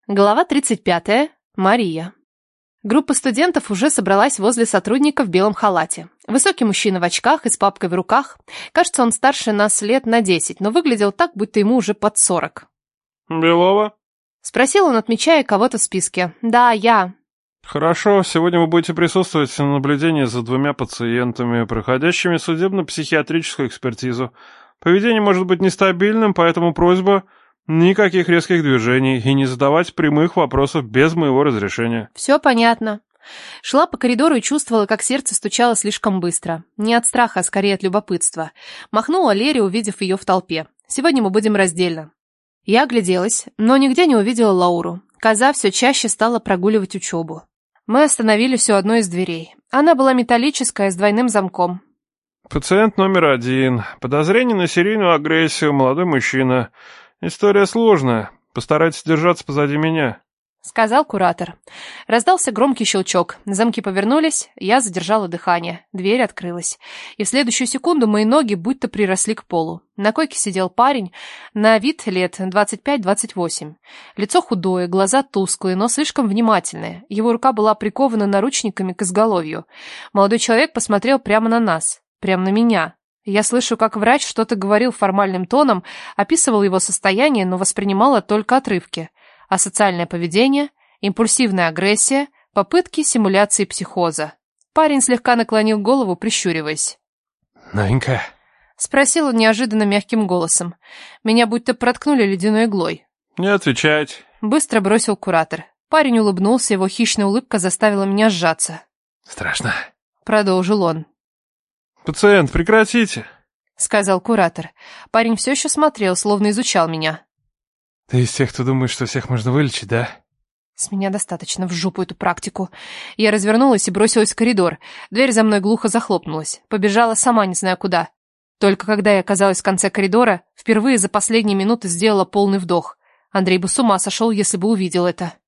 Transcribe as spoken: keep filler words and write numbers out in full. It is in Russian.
Глава тридцать пятая. Мария. Группа студентов уже собралась возле сотрудника в белом халате. Высокий мужчина в очках и с папкой в руках. Кажется, он старше нас лет на десять, но выглядел так, будто ему уже под сорок. «Белова?» — спросил он, отмечая кого-то в списке. «Да, я». «Хорошо, сегодня вы будете присутствовать на наблюдении за двумя пациентами, проходящими судебно-психиатрическую экспертизу. Поведение может быть нестабильным, поэтому просьба... Никаких резких движений и не задавать прямых вопросов без моего разрешения». «Все понятно». Шла по коридору и чувствовала, как сердце стучало слишком быстро. Не от страха, а скорее от любопытства. Махнула Лере, увидев ее в толпе. «Сегодня мы будем раздельно». Я огляделась, но нигде не увидела Лауру. Коза все чаще стала прогуливать учебу. Мы остановились у одной из дверей. Она была металлическая, с двойным замком. «Пациент номер один. Подозрение на серийную агрессию. Молодой мужчина. История сложная. Постарайтесь держаться позади меня», — сказал куратор. Раздался громкий щелчок. Замки повернулись, я задержала дыхание. Дверь открылась. И в следующую секунду мои ноги будто приросли к полу. На койке сидел парень, на вид лет двадцать пять двадцать восемь. Лицо худое, глаза тусклые, но слишком внимательные. Его рука была прикована наручниками к изголовью. Молодой человек посмотрел прямо на нас, прямо на меня. Я слышу, как врач что-то говорил формальным тоном, описывал его состояние, но воспринимала только отрывки. Асоциальное поведение, импульсивная агрессия, попытки симуляции психоза. Парень слегка наклонил голову, прищуриваясь. «Новенькая?» — спросил он неожиданно мягким голосом. Меня будто проткнули ледяной иглой. «Не отвечать», — быстро бросил куратор. Парень улыбнулся, его хищная улыбка заставила меня сжаться. «Страшно», — продолжил он. «Пациент, прекратите», — сказал куратор. Парень все еще смотрел, словно изучал меня. «Ты из тех, кто думает, что всех можно вылечить, да?» С меня достаточно, в жопу эту практику. Я развернулась и бросилась в коридор. Дверь за мной глухо захлопнулась. Побежала сама не знаю куда. Только когда я оказалась в конце коридора, впервые за последние минуты сделала полный вдох. Андрей бы с ума сошел, если бы увидел это.